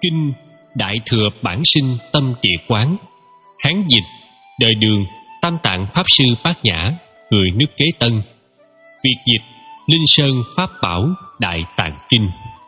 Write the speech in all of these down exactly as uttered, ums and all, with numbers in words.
Kinh Đại Thừa Bản Sinh Tâm Địa Quán. Hán dịch đời Đường, Tam Tạng Pháp Sư Bát Nhã, người nước Kế Tân. Việt dịch Linh Sơn Pháp Bảo Đại Tạng Kinh.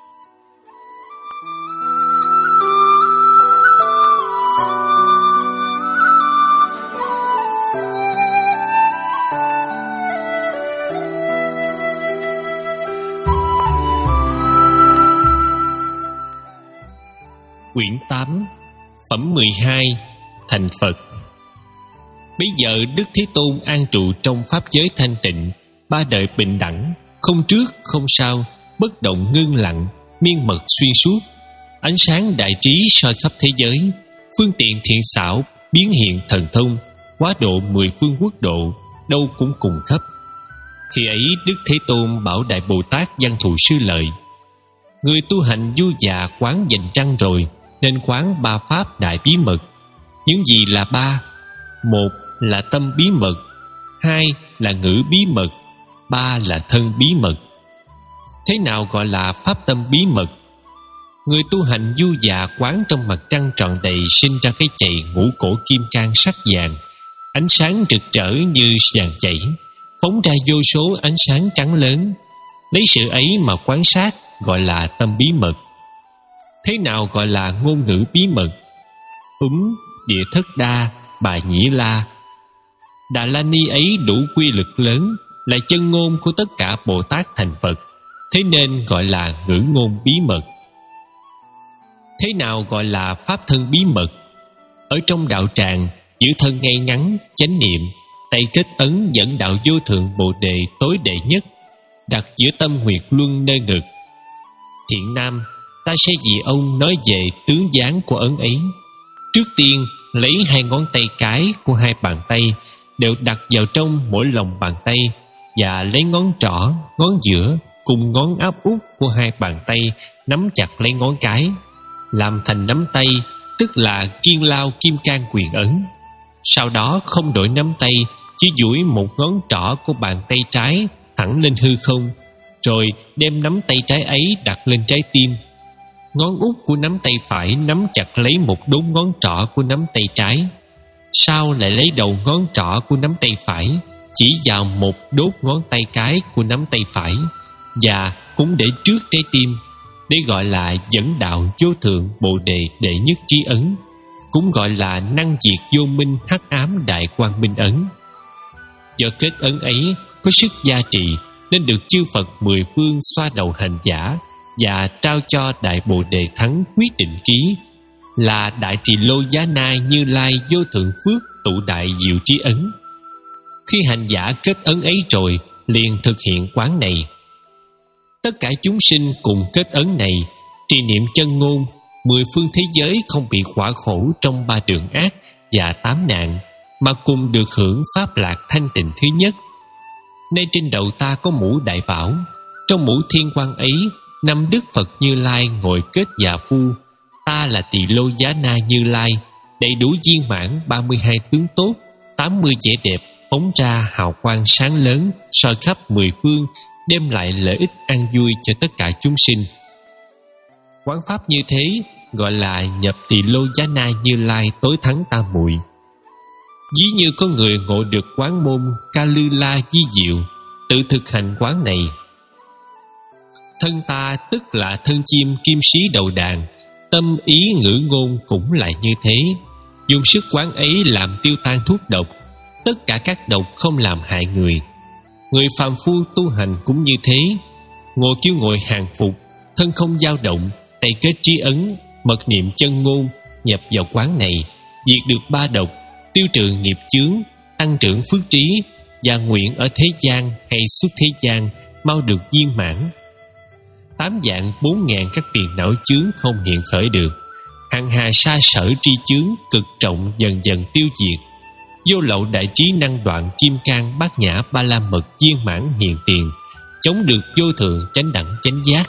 Quyển tám, Phẩm mười hai, Thành Phật. Bây giờ Đức Thế Tôn an trụ trong pháp giới thanh tịnh, ba đời bình đẳng, không trước không sau, bất động ngưng lặng, miên mật xuyên suốt. Ánh sáng đại trí soi khắp thế giới, phương tiện thiện xảo, biến hiện thần thông, quá độ mười phương quốc độ, đâu cũng cùng khắp. Khi ấy Đức Thế Tôn bảo Đại Bồ Tát Văn Thù Sư lợi: người tu hành du già quán dành trăng rồi, nên quán ba pháp đại bí mật. Những gì là ba? Một là tâm bí mật, hai là ngữ bí mật, ba là thân bí mật. Thế nào gọi là pháp tâm bí mật? Người tu hành du già quán trong mặt trăng tròn đầy sinh ra cái chày ngũ cổ kim cang sắc vàng, ánh sáng rực rỡ như vàng chảy, phóng ra vô số ánh sáng trắng lớn. Lấy sự ấy mà quan sát gọi là tâm bí mật. Thế nào gọi là ngôn ngữ bí mật? Úm, Địa Thất Đa, Bà Nhĩ La. Đà La Ni ấy đủ quy lực lớn, là chân ngôn của tất cả Bồ Tát thành Phật, thế nên gọi là ngữ ngôn bí mật. Thế nào gọi là pháp thân bí mật? Ở trong đạo tràng, giữ thân ngay ngắn, chánh niệm, tay kết ấn dẫn đạo vô thượng Bồ Đề tối đệ nhất, đặt giữa tâm huyệt luân nơi ngực. Thiện nam, ta sẽ vì ông nói về tướng dáng của ấn ấy. Trước tiên, lấy hai ngón tay cái của hai bàn tay đều đặt vào trong mỗi lòng bàn tay, và lấy ngón trỏ, ngón giữa cùng ngón áp út của hai bàn tay nắm chặt lấy ngón cái, làm thành nắm tay, tức là Kiên Lao Kim Cang Quyền Ấn. Sau đó không đổi nắm tay, chỉ duỗi một ngón trỏ của bàn tay trái thẳng lên hư không, rồi đem nắm tay trái ấy đặt lên trái tim. Ngón út của nắm tay phải nắm chặt lấy một đốt ngón trỏ của nắm tay trái. Sau lại lấy đầu ngón trỏ của nắm tay phải chỉ vào một đốt ngón tay cái của nắm tay phải, và cũng để trước trái tim, để gọi là dẫn đạo vô thượng Bồ Đề đệ nhất trí ấn, cũng gọi là năng diệt vô minh hắc ám đại quang minh ấn. Do kết ấn ấy có sức gia trì, nên được chư Phật mười phương xoa đầu hành giả và trao cho Đại Bồ Đề Thắng quyết định ký, là Đại Tỳ Lô Giá Na Như Lai vô thượng phước tụ đại diệu trí ấn. Khi hành giả kết ấn ấy rồi, liền thực hiện quán này. Tất cả chúng sinh cùng kết ấn này, trì niệm chân ngôn, mười phương thế giới không bị khỏa khổ trong ba đường ác và tám nạn, mà cùng được hưởng pháp lạc thanh tịnh thứ nhất. Nay trên đầu ta có mũ đại bảo, trong mũ thiên quang ấy năm Đức Phật Như Lai ngồi kết già phu. Ta là Tỳ Lô Giá Na Như Lai, đầy đủ viên mãn ba mươi hai tướng tốt, tám mươi vẻ đẹp, phóng ra hào quang sáng lớn, soi khắp mười phương, đem lại lợi ích an vui cho tất cả chúng sinh. Quán pháp như thế gọi là nhập Tỳ Lô Giá Na Như Lai tối thắng tam muội. Ví như có người ngộ được quán môn Ca Lư La Di Diệu, tự thực hành quán này. Thân ta tức là thân chim kim sĩ đầu đàn, tâm ý ngữ ngôn cũng là như thế. Dùng sức quán ấy làm tiêu tan thuốc độc, tất cả các độc không làm hại người. Người phàm phu tu hành cũng như thế. Ngồi kêu ngồi hàng phục, thân không dao động, tay kết trí ấn, mật niệm chân ngôn, nhập vào quán này, diệt được ba độc, tiêu trừ nghiệp chướng, tăng trưởng phước trí, và nguyện ở thế gian hay xuất thế gian mau được viên mãn. Tám vạn bốn ngàn các phiền não chướng không hiện khởi được, hằng hà sa sở tri chướng cực trọng dần dần tiêu diệt. Vô lậu đại trí năng đoạn kim cang bát nhã ba la mật viên mãn hiện tiền, chống được vô thượng chánh đẳng chánh giác.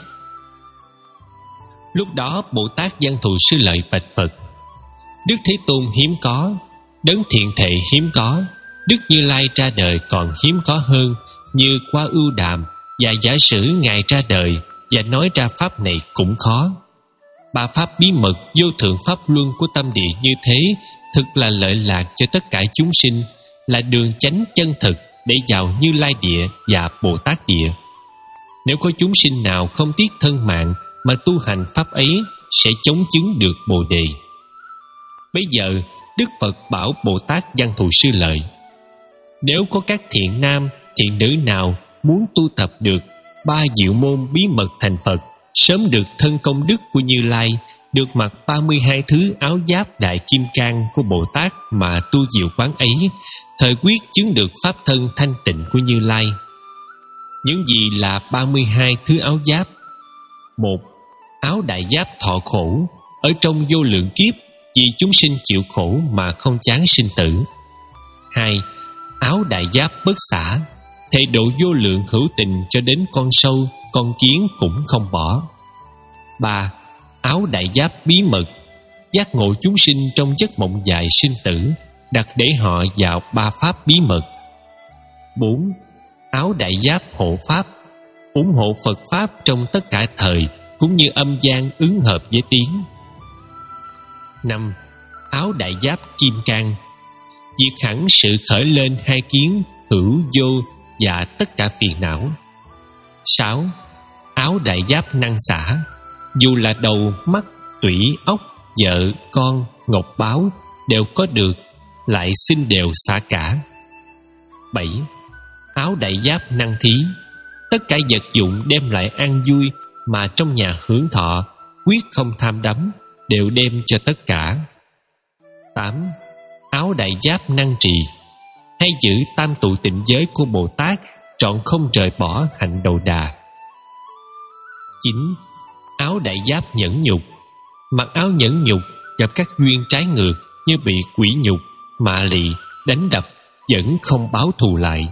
Lúc đó Bồ Tát Văn Thù Sư lợi bạch Phật: Đức Thế Tôn hiếm có, đấng thiện thệ hiếm có, Đức Như Lai ra đời còn hiếm có hơn, như qua ưu đàm, và giả sử Ngài ra đời và nói ra pháp này cũng khó. Ba pháp bí mật vô thượng pháp luân của tâm địa như thế thực là lợi lạc cho tất cả chúng sinh, là đường chánh chân thực để vào Như Lai địa và Bồ Tát địa. Nếu có chúng sinh nào không tiếc thân mạng mà tu hành pháp ấy, sẽ chống chứng được Bồ đề. Bây giờ Đức Phật bảo Bồ Tát Văn Thù Sư Lợi: nếu có các thiện nam, thiện nữ nào muốn tu tập được ba diệu môn bí mật thành Phật, sớm được thân công đức của Như Lai, được mặc ba mươi hai thứ áo giáp đại kim cang của Bồ Tát mà tu diệu quán ấy, thời quyết chứng được pháp thân thanh tịnh của Như Lai. Những gì là ba mươi hai thứ áo giáp? Một, áo đại giáp thọ khổ, ở trong vô lượng kiếp vì chúng sinh chịu khổ mà không chán sinh tử. Hai, áo đại giáp bất xả, thệ độ vô lượng hữu tình cho đến con sâu, con kiến cũng không bỏ. Ba, áo đại giáp bí mật, giác ngộ chúng sinh trong giấc mộng dài sinh tử, đặt để họ vào ba pháp bí mật. Bốn, áo đại giáp hộ pháp, ủng hộ Phật pháp trong tất cả thời, cũng như âm gian ứng hợp với tiếng. Năm, áo đại giáp kim cang, diệt hẳn sự khởi lên hai kiến hữu vô và tất cả phiền não. Sáu, áo đại giáp năng xả, dù là đầu, mắt, tủy, ốc, vợ, con, ngọc báu đều có được, lại xin đều xả cả. Bảy, áo đại giáp năng thí, tất cả vật dụng đem lại an vui mà trong nhà hưởng thọ, quyết không tham đắm, đều đem cho tất cả. Tám, áo đại giáp năng trì, hay giữ tam tụ tịnh giới của Bồ Tát, trọn không rời bỏ hạnh đầu đà. Chín, áo đại giáp nhẫn nhục, mặc áo nhẫn nhục gặp các duyên trái ngược như bị quỷ nhục, mạ lị, đánh đập, vẫn không báo thù lại.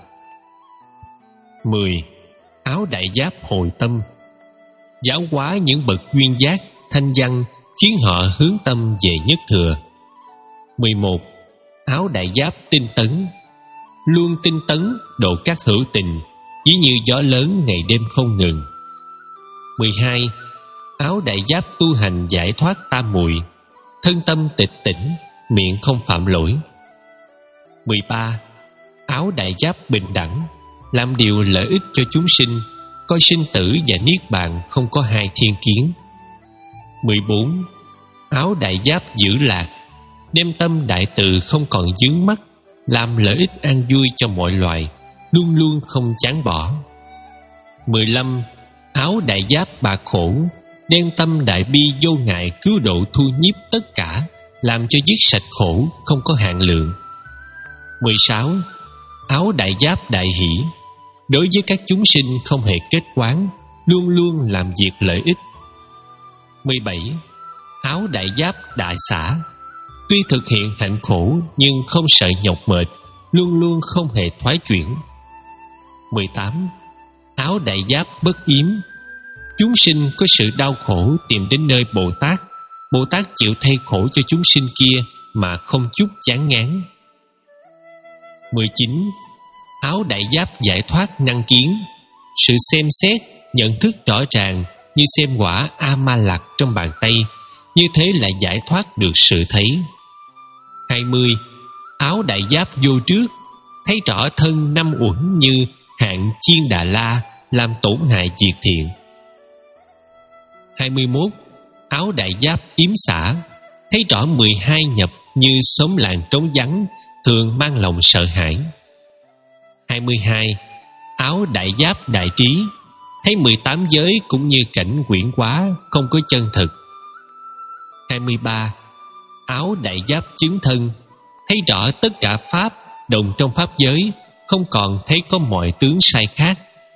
Mười, áo đại giáp hồi tâm, giáo hóa những bậc duyên giác, thanh văn, khiến họ hướng tâm về nhất thừa. Mười một, áo đại giáp tinh tấn, luôn tinh tấn độ các hữu tình, chỉ như gió lớn ngày đêm không ngừng. Mười hai, áo đại giáp tu hành giải thoát tam muội, thân tâm tịch tỉnh, miệng không phạm lỗi. Mười ba, áo đại giáp bình đẳng, làm điều lợi ích cho chúng sinh, coi sinh tử và niết bàn không có hai thiên kiến. Mười bốn, áo đại giáp giữ lạc, đem tâm đại từ không còn vướng mắc, làm lợi ích an vui cho mọi loài, luôn luôn không chán bỏ. Mười lăm, áo đại giáp bạc khổ, đem tâm đại bi vô ngại cứu độ thu nhiếp tất cả, làm cho giết sạch khổ không có hạn lượng. Mười sáu, áo đại giáp đại hỷ, đối với các chúng sinh không hề kết quán, luôn luôn làm việc lợi ích. Mười bảy, áo đại giáp đại xả, tuy thực hiện hạnh khổ nhưng không sợ nhọc mệt, luôn luôn không hề thoái chuyển. Mười tám, áo đại giáp bất yếm, chúng sinh có sự đau khổ tìm đến nơi Bồ Tát, Bồ Tát chịu thay khổ cho chúng sinh kia mà không chút chán ngán. Mười chín, áo đại giáp giải thoát năng kiến, sự xem xét, nhận thức rõ ràng như xem quả A-ma-lặc trong bàn tay, như thế là giải thoát được sự thấy. Hai mươi, áo đại giáp vô trước, thấy rõ thân năm uẩn như hạng chiên Đà La, làm tổn hại diệt thiện. Hai mươi mốt, áo đại giáp yếm xả, thấy rõ mười hai nhập như xóm làng trống vắng, thường mang lòng sợ hãi. Hai mươi hai, áo đại giáp đại trí, thấy mười tám giới cũng như cảnh quyển quá, không có chân thực. Hai mươi ba, áo đại giáp chứng thân, thấy rõ tất cả pháp đồng trong pháp giới, không còn thấy có mọi tướng sai khác.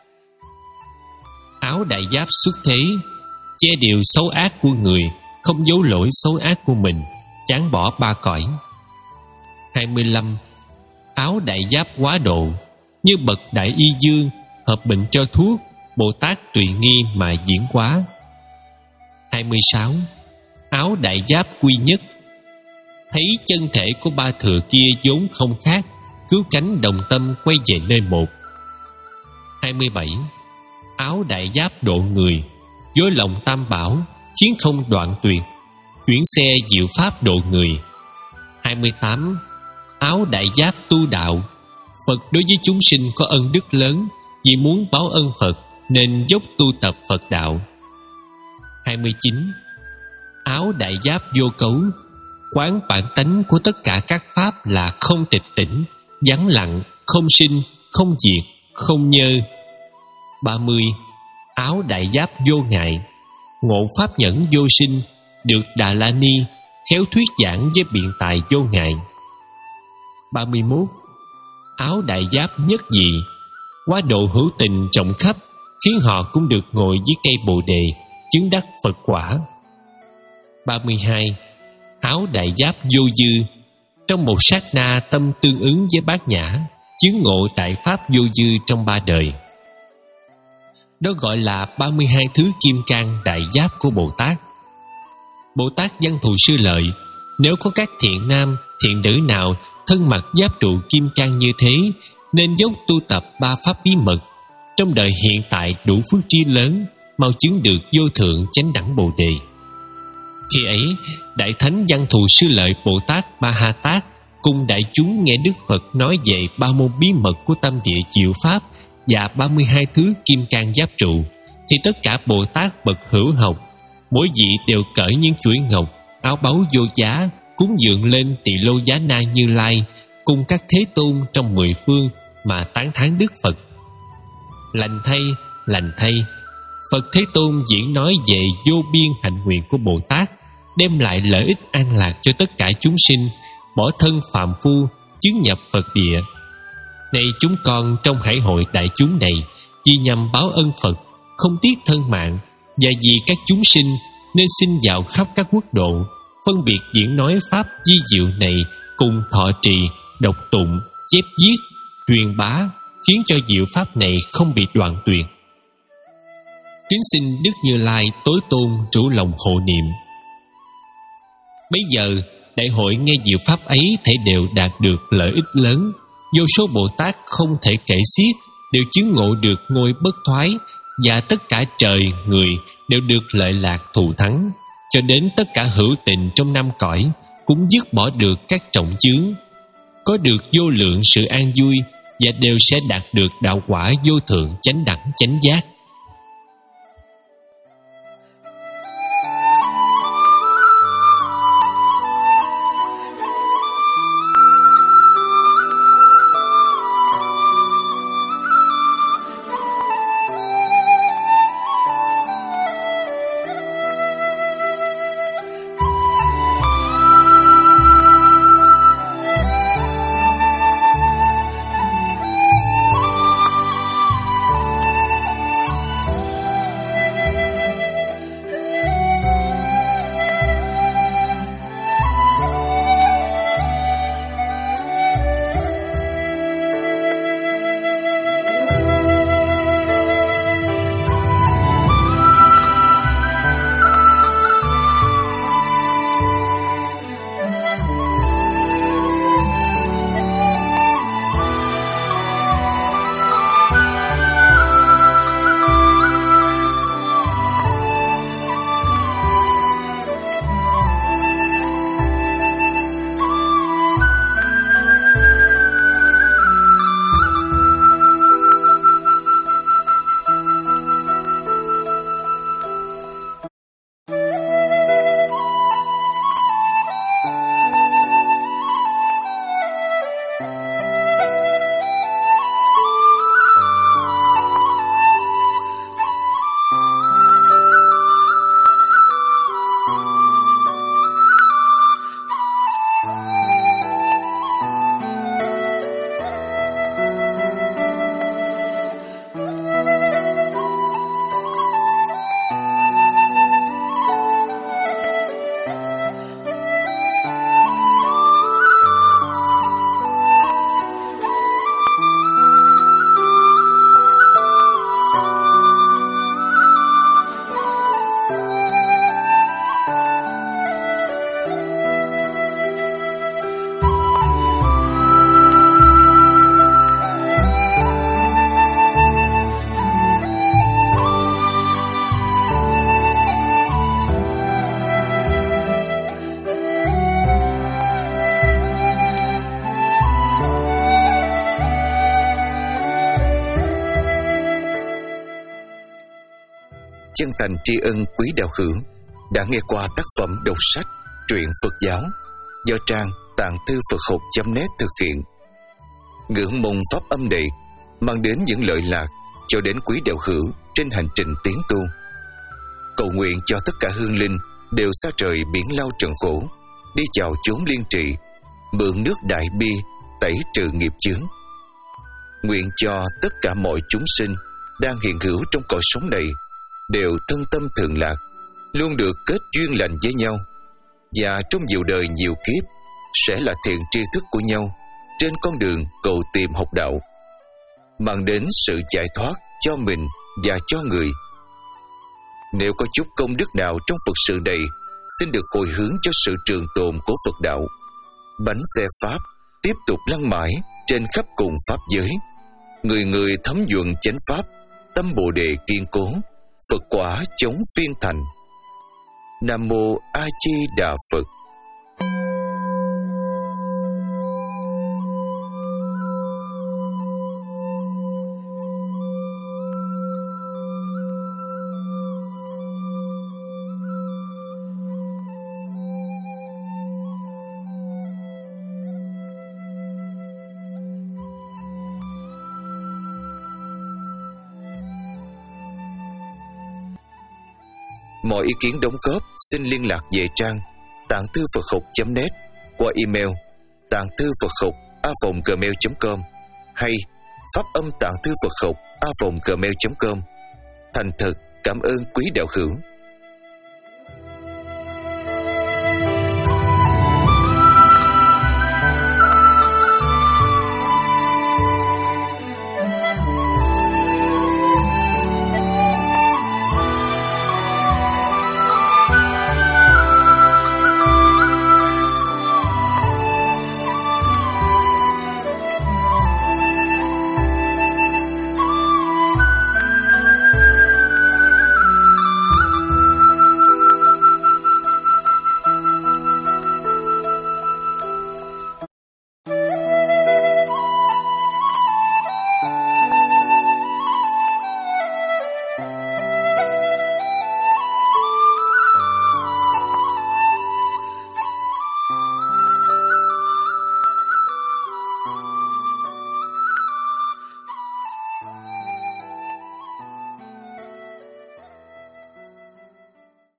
Áo đại giáp xuất thế, che điều xấu ác của người, không giấu lỗi xấu ác của mình, chán bỏ ba cõi. Hai mươi lăm, áo đại giáp quá độ, như bậc đại y dương, hợp bệnh cho thuốc, Bồ Tát tùy nghi mà diễn hóa. Hai mươi sáu, áo đại giáp quy nhất, thấy chân thể của ba thừa kia vốn không khác, cứu cánh đồng tâm quay về nơi một. Hai mươi bảy, áo đại giáp độ người, dối lòng tam bảo, chiến không đoạn tuyệt, chuyển xe diệu pháp độ người. Hai mươi tám. Áo đại giáp tu đạo. Phật đối với chúng sinh có ân đức lớn, vì muốn báo ân Phật nên dốc tu tập Phật đạo. Hai mươi chín. Áo đại giáp vô cấu. Quán bản tánh của tất cả các pháp là không tịch tỉnh, vắng lặng, không sinh, không diệt, không nhơ. Ba mươi. Áo đại giáp vô ngại. Ngộ pháp nhẫn vô sinh, được Đà La Ni khéo thuyết giảng với biện tài vô ngại. Ba mươi mốt. Áo đại giáp nhất dị. Quá độ hữu tình rộng khắp, khiến họ cũng được ngồi dưới cây Bồ Đề, chứng đắc Phật quả. Ba mươi hai. Áo đại giáp vô dư. Trong một sát na tâm tương ứng với bát nhã, chứng ngộ đại pháp vô dư trong ba đời. Đó gọi là ba mươi hai thứ kim cang đại giáp của Bồ Tát. Bồ Tát Văn Thù Sư Lợi, nếu có các thiện nam, thiện nữ nào thân mặc giáp trụ kim cang như thế, nên dốc tu tập ba pháp bí mật, trong đời hiện tại đủ phước trí lớn, mau chứng được vô thượng chánh đẳng Bồ Đề. Khi ấy, Đại Thánh Văn Thù Sư Lợi Bồ Tát Ma Ha Tát cùng đại chúng nghe Đức Phật nói về ba môn bí mật của tâm địa diệu pháp và ba mươi hai thứ kim cang giáp trụ, thì tất cả Bồ Tát bậc hữu học, mỗi vị đều cởi những chuỗi ngọc, áo báu vô giá, cúng dường lên Tỳ Lô Giá Na Như Lai cùng các thế tôn trong mười phương mà tán thán Đức Phật. Lành thay, lành thay, Phật Thế Tôn diễn nói về vô biên hạnh nguyện của Bồ Tát, đem lại lợi ích an lạc cho tất cả chúng sinh, bỏ thân phàm phu, chứng nhập Phật địa. Này chúng con trong hải hội đại chúng này, vì nhằm báo ân Phật, không tiếc thân mạng, và vì các chúng sinh nên xin vào khắp các quốc độ, phân biệt diễn nói pháp di diệu này, cùng thọ trì, đọc tụng, chép viết, truyền bá, khiến cho diệu pháp này không bị đoạn tuyệt. Kính xin Đức Như Lai tối tôn chủ lòng hộ niệm. Bấy giờ đại hội nghe diệu pháp ấy thể đều đạt được lợi ích lớn, vô số Bồ Tát không thể kể xiết đều chứng ngộ được ngôi bất thoái, và tất cả trời người đều được lợi lạc thù thắng, cho đến tất cả hữu tình trong năm cõi cũng dứt bỏ được các trọng chướng, có được vô lượng sự an vui, và đều sẽ đạt được đạo quả vô thượng chánh đẳng chánh giác. chân thành tri ân quý đạo hữu đã nghe qua tác phẩm đọc sách truyện Phật giáo do trang tạng thư Phật học chấm net thực hiện. Ngưỡng mong pháp âm này mang đến những lợi lạc cho đến quý đạo hữu trên hành trình tiến tu. Cầu nguyện cho tất cả hương linh đều xa trời biển lao trần khổ, đi vào chốn liên trị, mượn nước đại bi tẩy trừ nghiệp chướng. Nguyện cho tất cả mọi chúng sinh đang hiện hữu trong cõi sống này đều thân tâm thường lạc, luôn được kết duyên lành với nhau, và trong nhiều đời nhiều kiếp sẽ là thiện tri thức của nhau trên con đường cầu tìm học đạo, mang đến sự giải thoát cho mình và cho người. Nếu có chút công đức nào trong Phật sự này, xin được hồi hướng cho sự trường tồn của Phật đạo. Bánh xe Pháp tiếp tục lăn mãi trên khắp cùng Pháp giới. Người người thấm nhuận chánh Pháp, tâm Bồ Đề kiên cố, Phật quả chống phiên thành. Nam Mô A Di Đà Phật. Mọi ý kiến đóng góp xin liên lạc về trang tạng thư Phật học chấm net qua email tạng thư Phật học a vòng gmail chấm com hay pháp âm tạng thư Phật học a vòng gmail chấm com. Thành thật cảm ơn quý đạo hữu.